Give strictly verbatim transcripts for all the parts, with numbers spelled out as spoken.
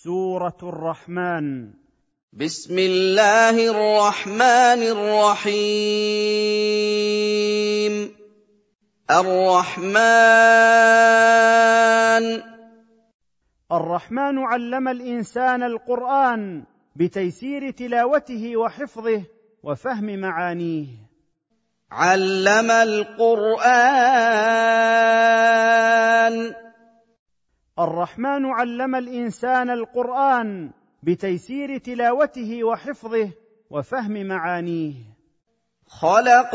سورة الرحمن. بسم الله الرحمن الرحيم. الرحمن الرحمن علم الإنسان القرآن بتيسير تلاوته وحفظه وفهم معانيه. علم القرآن. الرحمن علم الإنسان القرآن بتيسير تلاوته وحفظه وفهم معانيه. خلق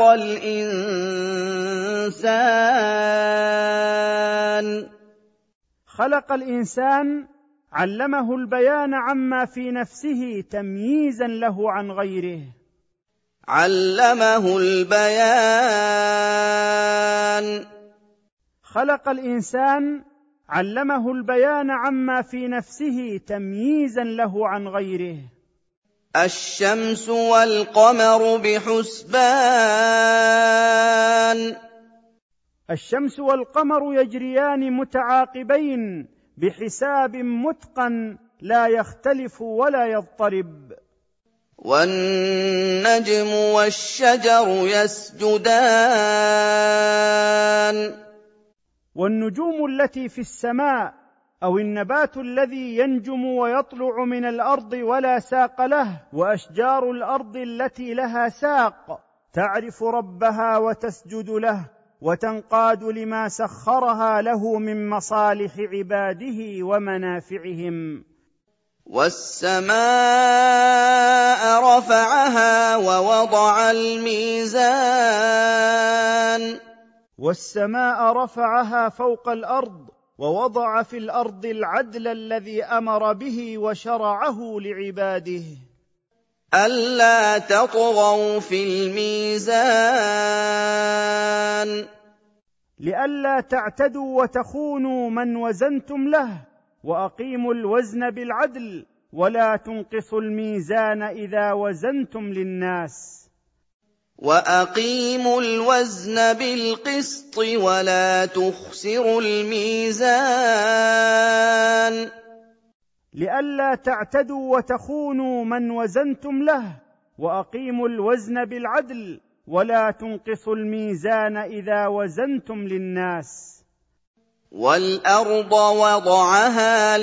الإنسان. خلق الإنسان علمه البيان عما في نفسه تمييزا له عن غيره. علمه البيان. خلق الإنسان علمه البيان عما في نفسه تمييزا له عن غيره. الشمس والقمر بحسبان. الشمس والقمر يجريان متعاقبين بحساب متقن لا يختلف ولا يضطرب. والنجم والشجر يسجدان. والنجوم التي في السماء أو النبات الذي ينجم ويطلع من الأرض ولا ساق له، وأشجار الأرض التي لها ساق تعرف ربها وتسجد له وتنقاد لما سخرها له من مصالح عباده ومنافعهم. والسماء رفعها ووضع الميزان. والسماء رفعها فوق الأرض ووضع في الأرض العدل الذي أمر به وشرعه لعباده. ألا تطغوا في الميزان. لئلا تعتدوا وتخونوا من وزنتم له، وأقيموا الوزن بالعدل ولا تنقصوا الميزان إذا وزنتم للناس. وأقيموا الوزن بالقسط ولا تخسروا الميزان. لئلا تعتدوا وتخونوا من وزنتم له، وأقيموا الوزن بالعدل ولا تنقصوا الميزان إذا وزنتم للناس. والأرض وضعها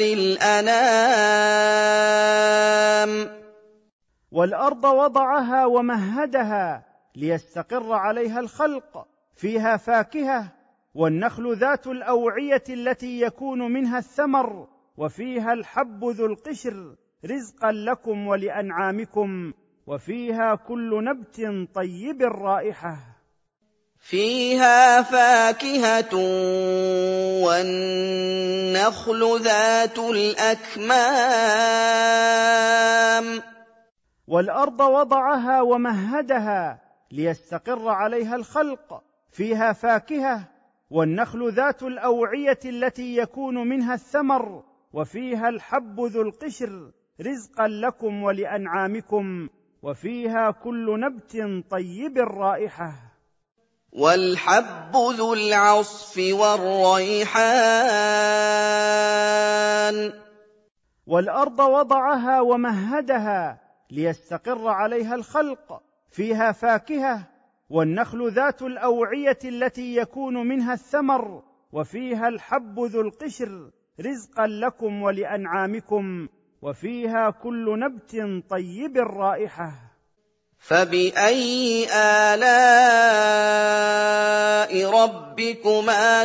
للأنام. والأرض وضعها ومهدها ليستقر عليها الخلق، فيها فاكهة، والنخل ذات الأوعية التي يكون منها الثمر، وفيها الحب ذو القشر رزقا لكم ولأنعامكم، وفيها كل نبت طيب الرائحة. فيها فاكهة والنخل ذات الأكمام. والأرض وضعها ومهدها ليستقر عليها الخلق، فيها فاكهة، والنخل ذات الأوعية التي يكون منها الثمر، وفيها الحب ذو القشر رزقا لكم ولأنعامكم، وفيها كل نبت طيب الرائحة. والحب ذو العصف والريحان. والأرض وضعها ومهدها ليستقر عليها الخلق، فيها فاكهة، والنخل ذات الأوعية التي يكون منها الثمر، وفيها الحب ذو القشر رزقا لكم ولأنعامكم، وفيها كل نبت طيب الرائحة. فبأي آلاء ربكما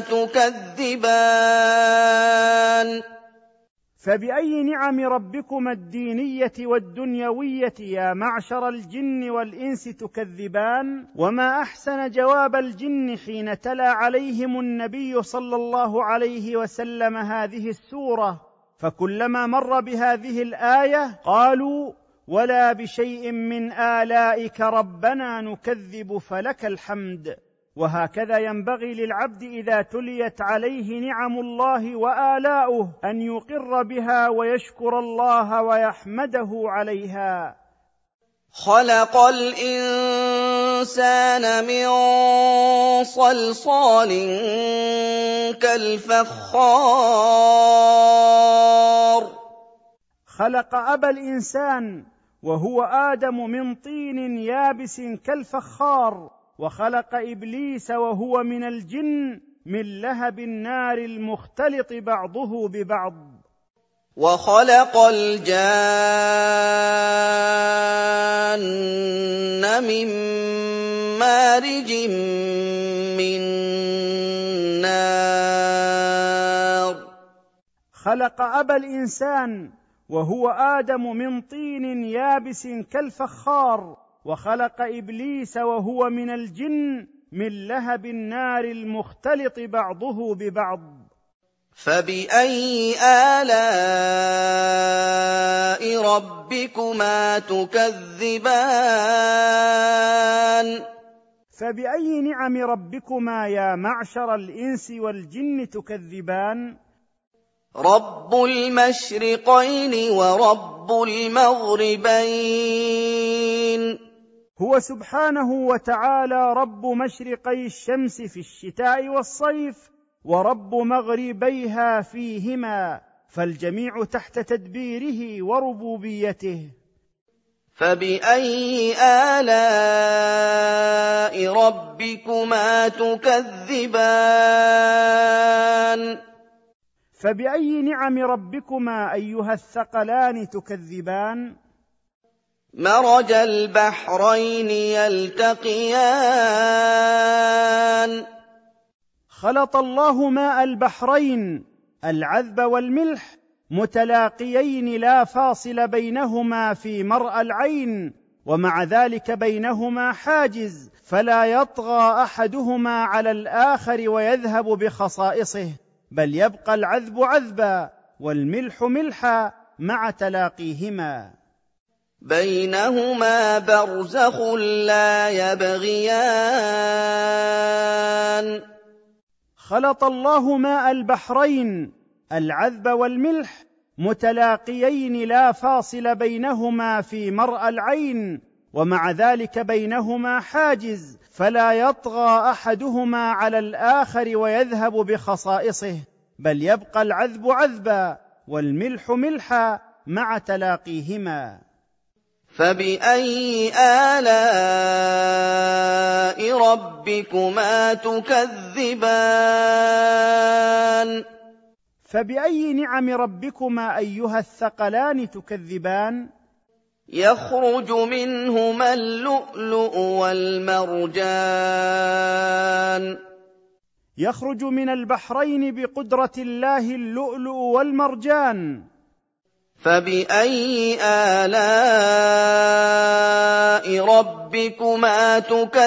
تكذبان. فبأي نعم ربكما الدينية والدنيوية يا معشر الجن والإنس تكذبان؟ وما أحسن جواب الجن حين تلا عليهم النبي صلى الله عليه وسلم هذه السورة، فكلما مر بهذه الآية قالوا: ولا بشيء من آلائك ربنا نكذب فلك الحمد. وهكذا ينبغي للعبد إذا تليت عليه نعم الله وآلاؤه أن يقر بها ويشكر الله ويحمده عليها. خلق الإنسان من صلصال كالفخار. خلق أبا الإنسان وهو آدم من طين يابس كالفخار، وخلق إبليس وهو من الجن من لهب النار المختلط بعضه ببعض. وخلق الجان من مارج من نار. خلق أبا الإنسان وهو آدم من طين يابس كالفخار، وخلق إبليس وهو من الجن من لهب النار المختلط بعضه ببعض. فبأي آلاء ربكما تكذبان؟ فبأي نعم ربكما يا معشر الإنس والجن تكذبان؟ رب المشرقين ورب المغربين. هو سبحانه وتعالى رب مشرقي الشمس في الشتاء والصيف، ورب مغربيها فيهما، فالجميع تحت تدبيره وربوبيته. فبأي آلاء ربكما تكذبان؟ فبأي نعم ربكما أيها الثقلان تكذبان؟ مرج البحرين يلتقيان. خلط الله ماء البحرين العذب والملح متلاقيين لا فاصل بينهما في مرأى العين، ومع ذلك بينهما حاجز فلا يطغى أحدهما على الآخر ويذهب بخصائصه، بل يبقى العذب عذبا والملح ملحا مع تلاقيهما. بينهما برزخ لا يبغيان. خلط الله ماء البحرين العذب والملح متلاقيين لا فاصل بينهما في مرأى العين، ومع ذلك بينهما حاجز فلا يطغى أحدهما على الآخر ويذهب بخصائصه، بل يبقى العذب عذبا والملح ملحا مع تلاقيهما. فبأي آلاء ربكما تكذبان؟ فبأي نعم ربكما أيها الثقلان تكذبان؟ يخرج منهما اللؤلؤ والمرجان. يخرج من البحرين بقدرة الله اللؤلؤ والمرجان. فبأي آلاء ربكما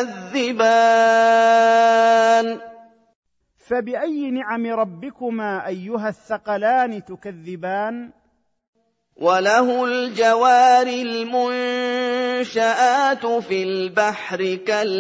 تكذبان؟ فبأي نعم ربكما أيها الثقلان تكذبان؟ وله الجوار المنشآت في البحر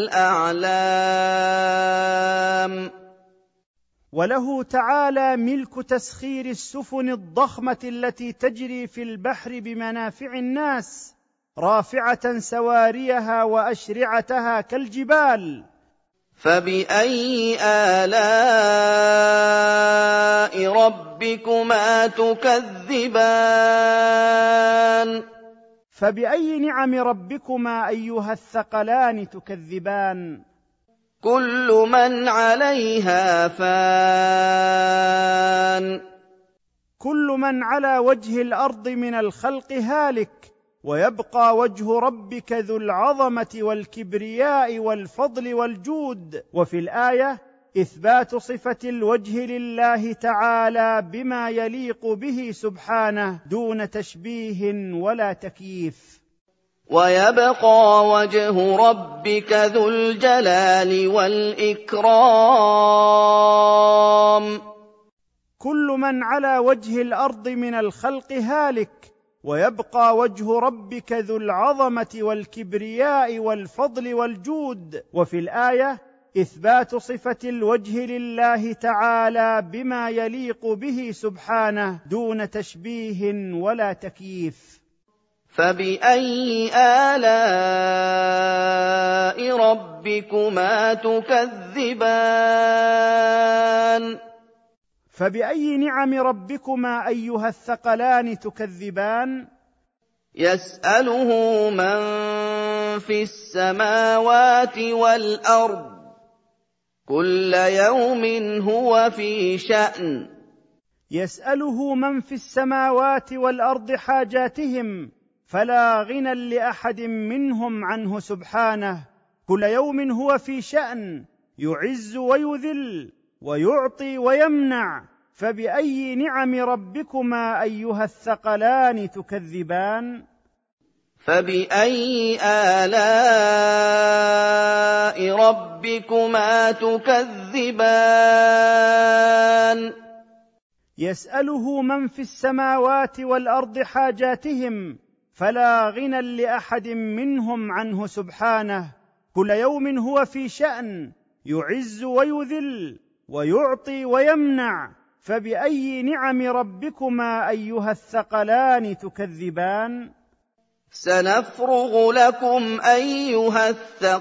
كالأعلام. وله تعالى ملك تسخير السفن الضخمة التي تجري في البحر بمنافع الناس، رافعة سواريها وأشرعتها كالجبال. فبأي آلاء ربكما تكذبان؟ فبأي نعم ربكما أيها الثقلان تكذبان؟ كل من عليها فان. كل من على وجه الأرض من الخلق هالك، ويبقى وجه ربك ذو العظمة والكبرياء والفضل والجود. وفي الآية إثبات صفة الوجه لله تعالى بما يليق به سبحانه دون تشبيه ولا تكييف. ويبقى وجه ربك ذو الجلال والإكرام. كل من على وجه الأرض من الخلق هالك، ويبقى وجه ربك ذو العظمة والكبرياء والفضل والجود. وفي الآية إثبات صفة الوجه لله تعالى بما يليق به سبحانه دون تشبيه ولا تكييف. فبأي آلاء ربكما تكذبان؟ فبأي نعم ربكما أيها الثقلان تكذبان؟ يسأله من في السماوات والأرض كل يوم هو في شأن. يسأله من في السماوات والأرض حاجاتهم فلا غنى لأحد منهم عنه سبحانه، كل يوم هو في شأن، يعز ويذل ويعطي ويمنع، فبأي نعم ربكما أيها الثقلان تكذبان؟ فبأي آلاء ربكما تكذبان؟ يسأله من في السماوات والأرض حاجاتهم فلا غنى لأحد منهم عنه سبحانه، كل يوم هو في شأن، يعز ويذل ويعطي ويمنع، فبأي نعم ربكما أيها الثقلان تكذبان؟ سنفرغ لكم أيها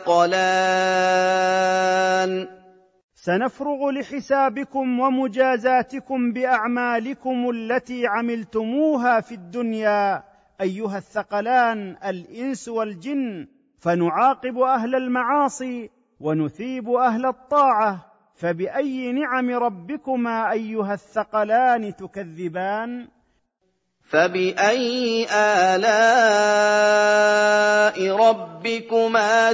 الثقلان. سنفرغ لحسابكم ومجازاتكم بأعمالكم التي عملتموها في الدنيا أيها الثقلان الإنس والجن، فنعاقب أهل المعاصي ونثيب أهل الطاعة، فبأي نعم ربكما أيها الثقلان تكذبان؟ فبأي آلاء ربكما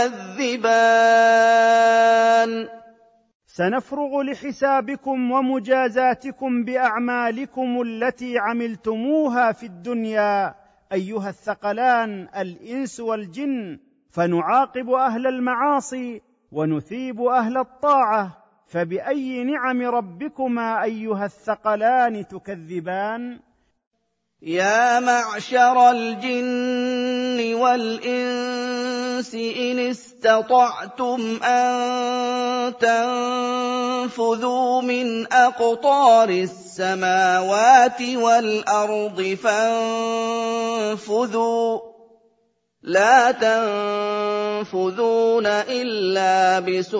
تكذبان؟ سنفرغ لحسابكم ومجازاتكم بأعمالكم التي عملتموها في الدنيا أيها الثقلان الإنس والجن، فنعاقب أهل المعاصي ونثيب أهل الطاعة، فبأي نعم ربكما أيها الثقلان تكذبان؟ يا معشر الجن والإنس إن استطعتم أن تنفذوا من أقطار السماوات والأرض فانفذوا، لا تنفذون إلا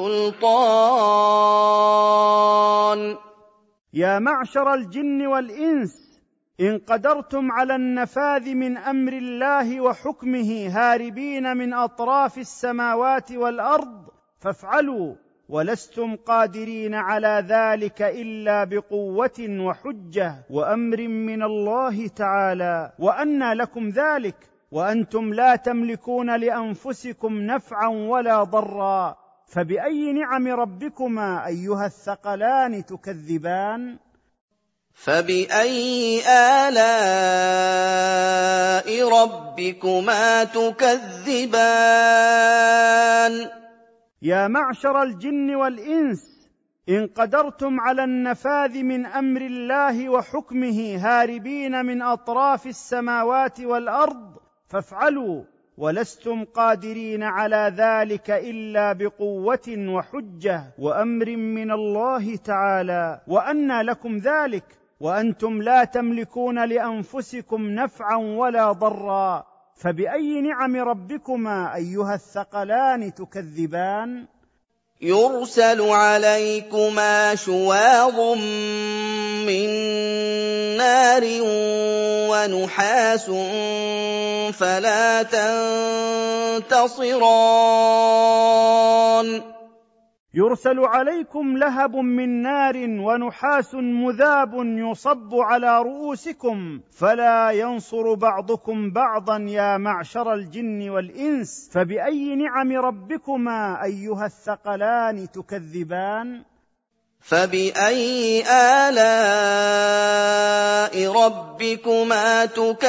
بسلطان. يا معشر الجن والإنس إن قدرتم على النفاذ من أمر الله وحكمه هاربين من أطراف السماوات والأرض فافعلوا، ولستم قادرين على ذلك إلا بقوة وحجة وأمر من الله تعالى. وأنى لكم ذلك وأنتم لا تملكون لأنفسكم نفعا ولا ضرا؟ فبأي نعم ربكما أيها الثقلان تكذبان؟ فبأي آلاء ربكما تكذبان؟ يا معشر الجن والإنس إن قدرتم على النفاذ من أمر الله وحكمه هاربين من أطراف السماوات والأرض فافعلوا، ولستم قادرين على ذلك إلا بقوة وحجة وأمر من الله تعالى. وأنى لكم ذلك وأنتم لا تملكون لأنفسكم نفعا ولا ضرا؟ فبأي نعم ربكما أيها الثقلان تكذبان؟ يرسل عليكما شواظ من نار ونحاس فلا تنتصران. يرسل عليكم لهب من نار ونحاس مذاب يصب على رؤوسكم فلا ينصر بعضكم بعضا يا معشر الجن والإنس، فبأي نعم ربكما أيها الثقلان تكذبان؟ فبأي آلاء ربكما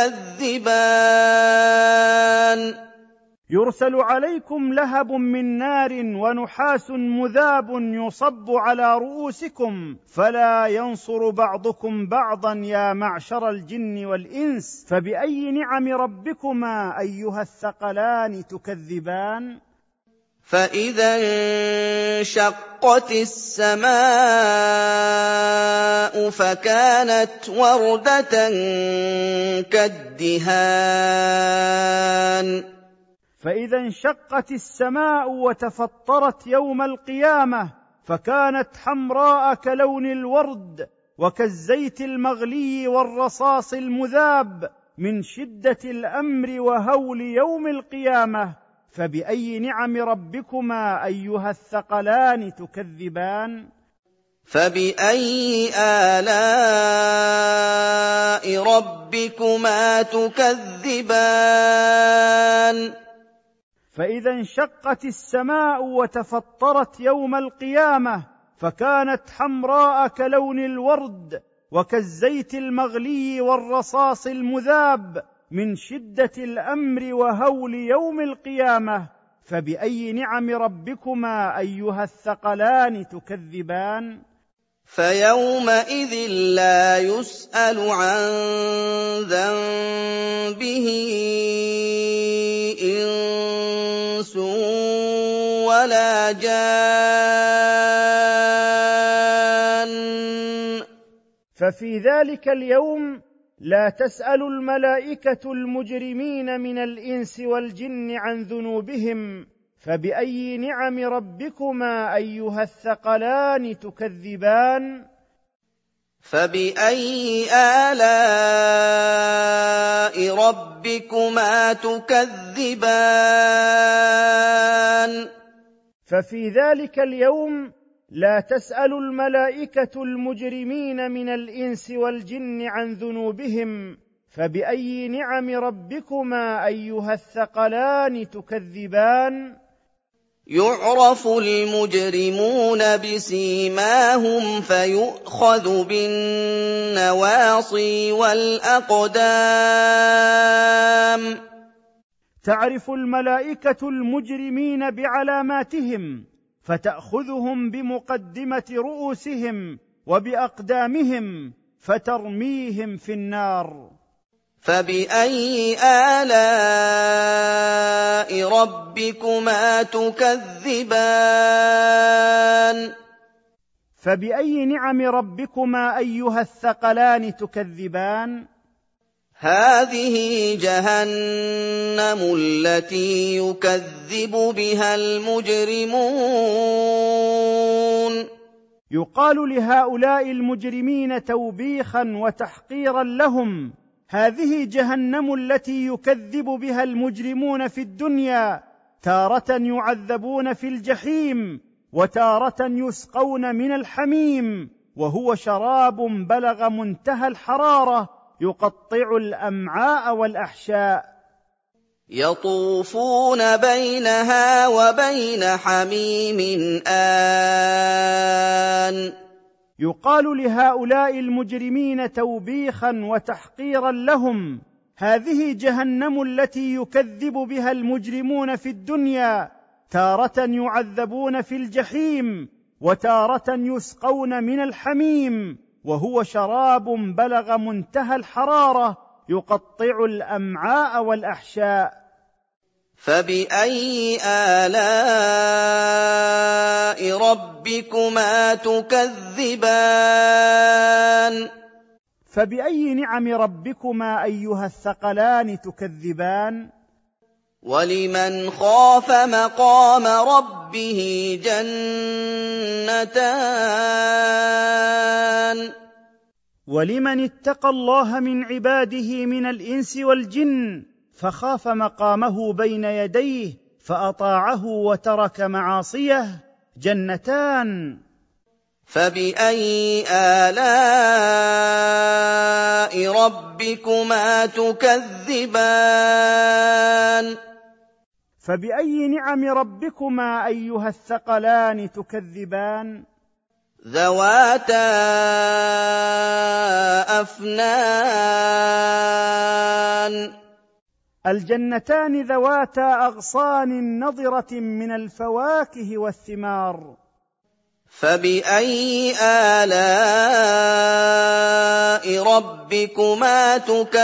تكذبان؟ يرسل عليكم لهب من نار ونحاس مذاب يصب على رؤوسكم فلا ينصر بعضكم بعضا يا معشر الجن والإنس، فبأي نعم ربكما أيها الثقلان تكذبان؟ فإذا انشقت السماء فكانت وردة كالدهان. فإذا انشقت السماء وتفطرت يوم القيامة فكانت حمراء كلون الورد وكالزيت المغلي والرصاص المذاب من شدة الأمر وهول يوم القيامة، فبأي نعم ربكما أيها الثقلان تكذبان؟ فبأي آلاء ربكما تكذبان؟ فإذا انشقت السماء وتفطرت يوم القيامة فكانت حمراء كلون الورد وكالزيت المغلي والرصاص المذاب من شدة الأمر وهول يوم القيامة، فبأي نعم ربكما أيها الثقلان تكذبان؟ فيومئذ لا يسأل عن ذنبه إنس ولا جان. ففي ذلك اليوم لا تسأل الملائكة المجرمين من الإنس والجن عن ذنوبهم، فبأي نعم ربكما أيها الثقلان تكذبان؟ فبأي آلاء ربكما تكذبان؟ ففي ذلك اليوم لا تسأل الملائكة المجرمين من الإنس والجن عن ذنوبهم، فبأي نعم ربكما أيها الثقلان تكذبان؟ يعرف المجرمون بسيماهم فيؤخذ بالنواصي والأقدام. تعرف الملائكة المجرمين بعلاماتهم فتأخذهم بمقدمة رؤوسهم وبأقدامهم فترميهم في النار. فبأي آلاء ربكما تكذبان؟ فبأي نعم ربكما أيها الثقلان تكذبان؟ هذه جهنم التي يكذب بها المجرمون. يقال لهؤلاء المجرمين توبيخا وتحقيرا لهم: هذه جهنم التي يكذب بها المجرمون في الدنيا، تارة يعذبون في الجحيم وتارة يسقون من الحميم، وهو شراب بلغ منتهى الحرارة يقطع الأمعاء والأحشاء. يطوفون بينها وبين حميم آن. يقال لهؤلاء المجرمين توبيخا وتحقيرا لهم: هذه جهنم التي يكذب بها المجرمون في الدنيا، تارة يعذبون في الجحيم وتارة يسقون من الحميم، وهو شراب بلغ منتهى الحرارة يقطع الأمعاء والأحشاء. فبأي آلاء ربكما تكذبان؟ فبأي نعم ربكما أيها الثقلان تكذبان؟ ولمن خاف مقام ربه جنتان. ولمن اتقى الله من عباده من الإنس والجن فخاف مقامه بين يديه فأطاعه وترك معاصيه جنتان. فبأي آلاء ربكما تكذبان؟ فبأي نعم ربكما أيها الثقلان تكذبان؟ ذواتا أفنان. الجنتان ذواتا أغصان نضرة من الفواكه والثمار. فبأي آلاء ربكما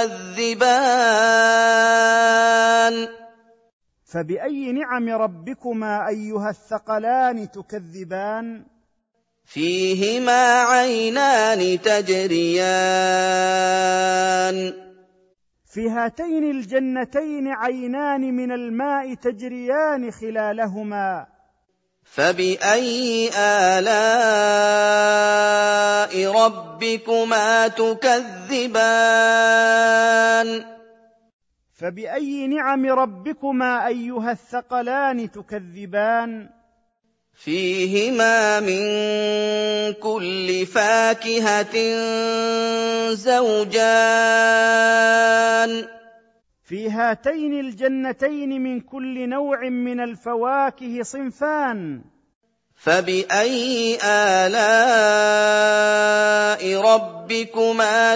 تكذبان؟ فبأي نعم ربكما أيها الثقلان تكذبان؟ فيهما عينان تجريان. في هاتين الجنتين عينان من الماء تجريان خلالهما. فَبِأَيِّ آلَاءِ رَبِّكُمَا تُكَذِّبَانِ فبأي نعم ربكما أيها الثقلان تكذبان فِيهِمَا مِن كُلِّ فَاكِهَةٍ زَوْجَانِ في هاتين الجنتين من كل نوع من الفواكه صنفان فَبِأَيِّ آلَاءِ رَبِّكُمَا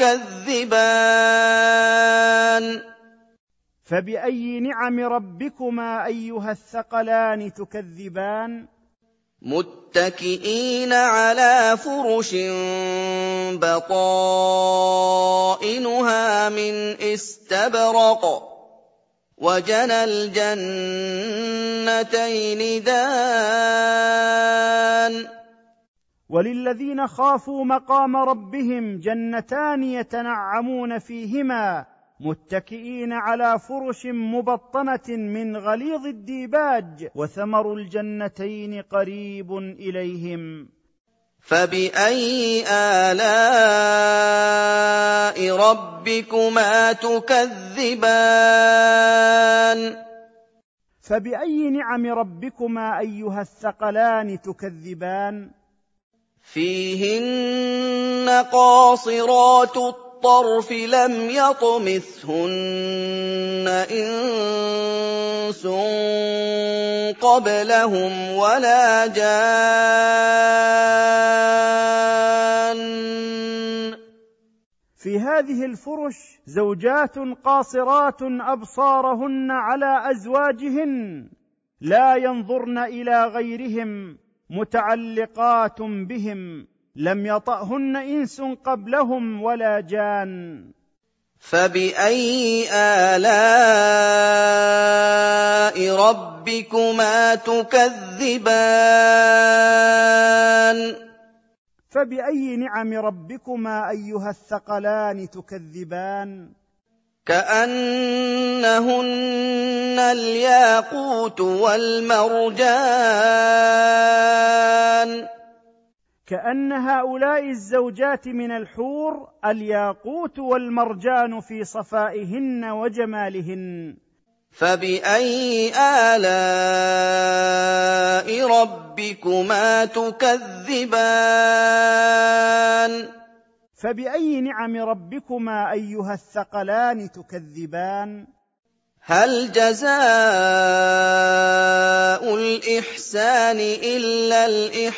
تُكَذِّبَانِ فبأي نعم ربكما أيها الثقلان تكذبان مُتَّكِئِينَ عَلَىٰ فُرُشٍ بَطَائِنُهَا مِنْ إِسْتَبْرَقٍ وَجَنَى الْجَنَّتَيْنِ دَانٍ وللذين خافوا مقام ربهم جنتان يتنعمون فيهما متكئين على فرش مبطنة من غليظ الديباج وثمر الجنتين قريب إليهم فَبِأَيِّ آلَاءِ رَبِّكُمَا تُكَذِّبَانِ فبأي نعم ربكما أيها الثقلان تكذبان فِيهِنَّ قَاصِرَاتُ الطَّرْفِ لَمْ يَطْمِثْهُنَّ إِنسٌ قَبْلَهُمْ وَلَا جَانٌّ في هذه الفرش زوجات قاصرات أبصارهن على أزواجهن لا ينظرن إلى غيرهم متعلقات بهم لم يطأهن إنس قبلهم ولا جان فَبِأَيِّ آلَاءِ رَبِّكُمَا تُكَذِّبَانِ فبأي نعم ربكما أيها الثقلان تكذبان كَأَنَّهُنَّ الْيَاقُوتُ وَالْمَرْجَانُ كأن هؤلاء الزوجات من الحور الياقوت والمرجان في صفائهن وجمالهن فَبِأَيِّ آلَاءِ رَبِّكُمَا تُكَذِّبَانِ فبأي نعم ربكما أيها الثقلان تكذبان هَلْ جَزَاءُ الْإِحْسَانِ إِلَّا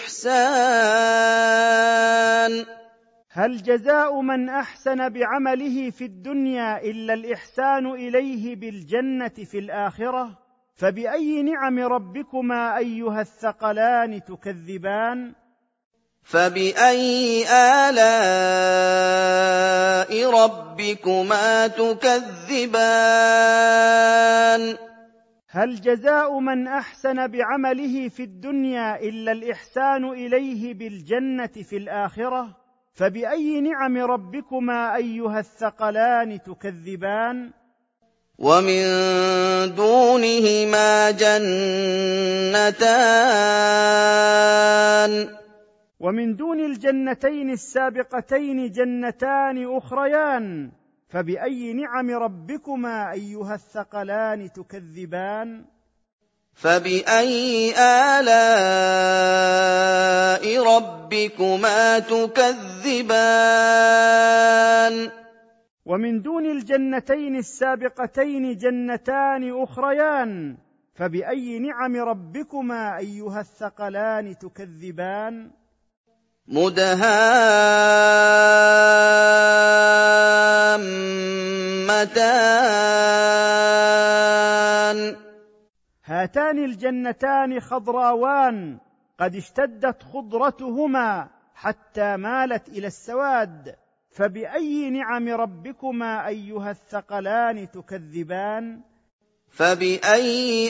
الْإِحْسَانُ هل جزاء من أحسن بعمله في الدنيا إلا الإحسان إليه بالجنة في الآخرة فبأي نعم ربكما أيها الثقلان تكذبان فَبِأَيِّ آلَاءِ رَبِّكُمَا تُكَذِّبَانِ هل جزاء من أحسن بعمله في الدنيا إلا الإحسان إليه بالجنة في الآخرة فبأي نعم ربكما أيها الثقلان تكذبان وَمِن دُونِهِمَا جَنَّتَانِ ومن دون الجنتين السابقتين جنتان أخريان فبأي نعم ربكما أيها الثقلان تكذبان فَبِأَيِّ آلَاءِ رَبِّكُمَا تُكَذِّبَانِ ومن دون الجنتين السابقتين جنتان أخريان فبأي نعم ربكما أيها الثقلان تكذبان مُدْهَامَّتَانِ هاتان الجنتان خضراوان قد اشتدت خضرتهما حتى مالت إلى السواد فبأي نعم ربكما أيها الثقلان تكذبان فَبِأَيِّ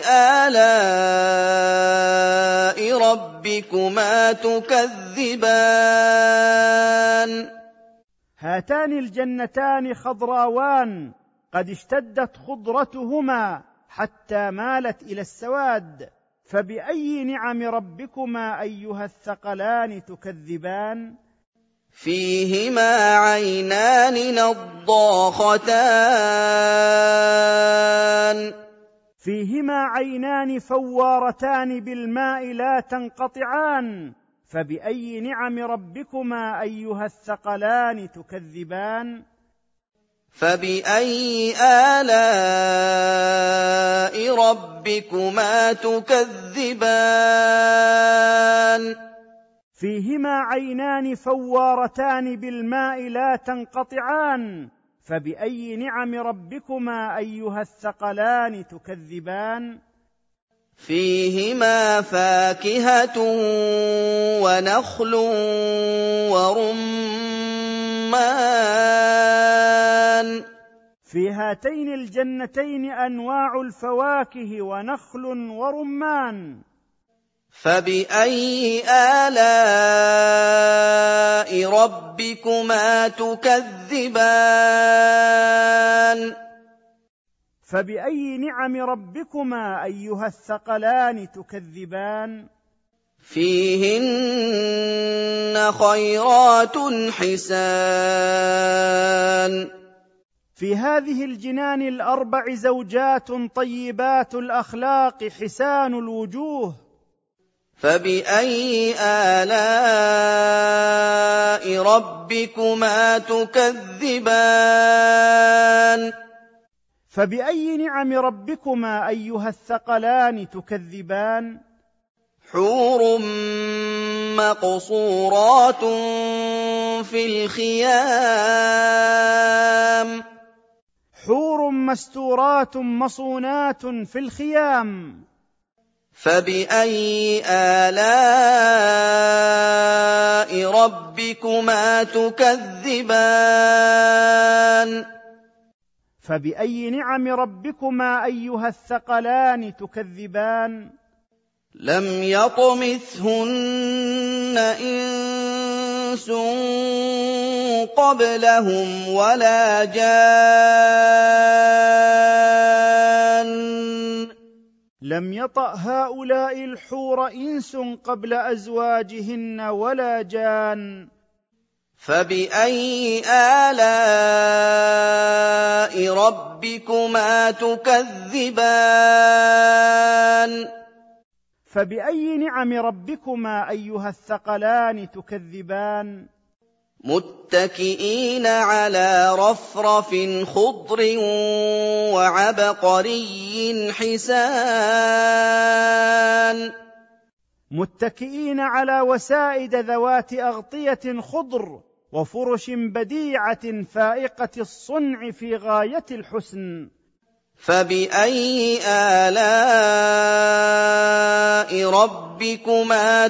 آلَاءِ رَبِّكُمَا تُكَذِّبَانِ هاتان الجنتان خضراوان قد اشتدت خضرتهما حتى مالت إلى السواد فبأي نعم ربكما أيها الثقلان تكذبان فيهما عينان نضاختان فيهما عينان فوارتان بالماء لا تنقطعان فبأي نعم ربكما أيها الثقلان تكذبان فبأي آلاء ربكما تكذبان فيهما عينان فوارتان بالماء لا تنقطعان فبأي نعم ربكما أيها الثقلان تكذبان فيهما فاكهة ونخل ورمان في هاتين الجنتين أنواع الفواكه ونخل ورمان فبأي آلاء ربكما تكذبان فبأي نعم ربكما أيها الثقلان تكذبان فيهن خيرات حسان في هذه الجنان الأربع زوجات طيبات الأخلاق حسان الوجوه فبأي آلاء ربكما تكذبان فبأي نعم ربكما أيها الثقلان تكذبان حور مقصورات في الخيام حور مستورات مصونات في الخيام فبأي آلاء ربكما تكذبان فبأي نعم ربكما أيها الثقلان تكذبان لم يطمثهن إنس قبلهم ولا جان لم يطأ هؤلاء الحور إنس قبل أزواجهن ولا جان فبأي آلاء ربكما تكذبان فبأي نعم ربكما أيها الثقلان تكذبان متكئين على رفرف خضر وعبقري حسان متكئين على وسائد ذوات أغطية خضر وفرش بديعة فائقة الصنع في غاية الحسن فبأي آلاء ربكما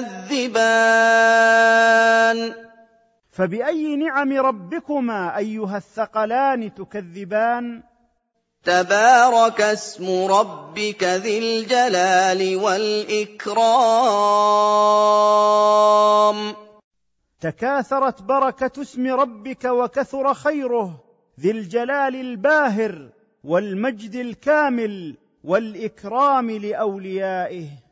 تكذبان فبأي نعم ربكما أيها الثقلان تكذبان تبارك اسم ربك ذي الجلال والإكرام تكاثرت بركة اسم ربك وكثر خيره ذي الجلال الباهر والمجد الكامل والإكرام لأوليائه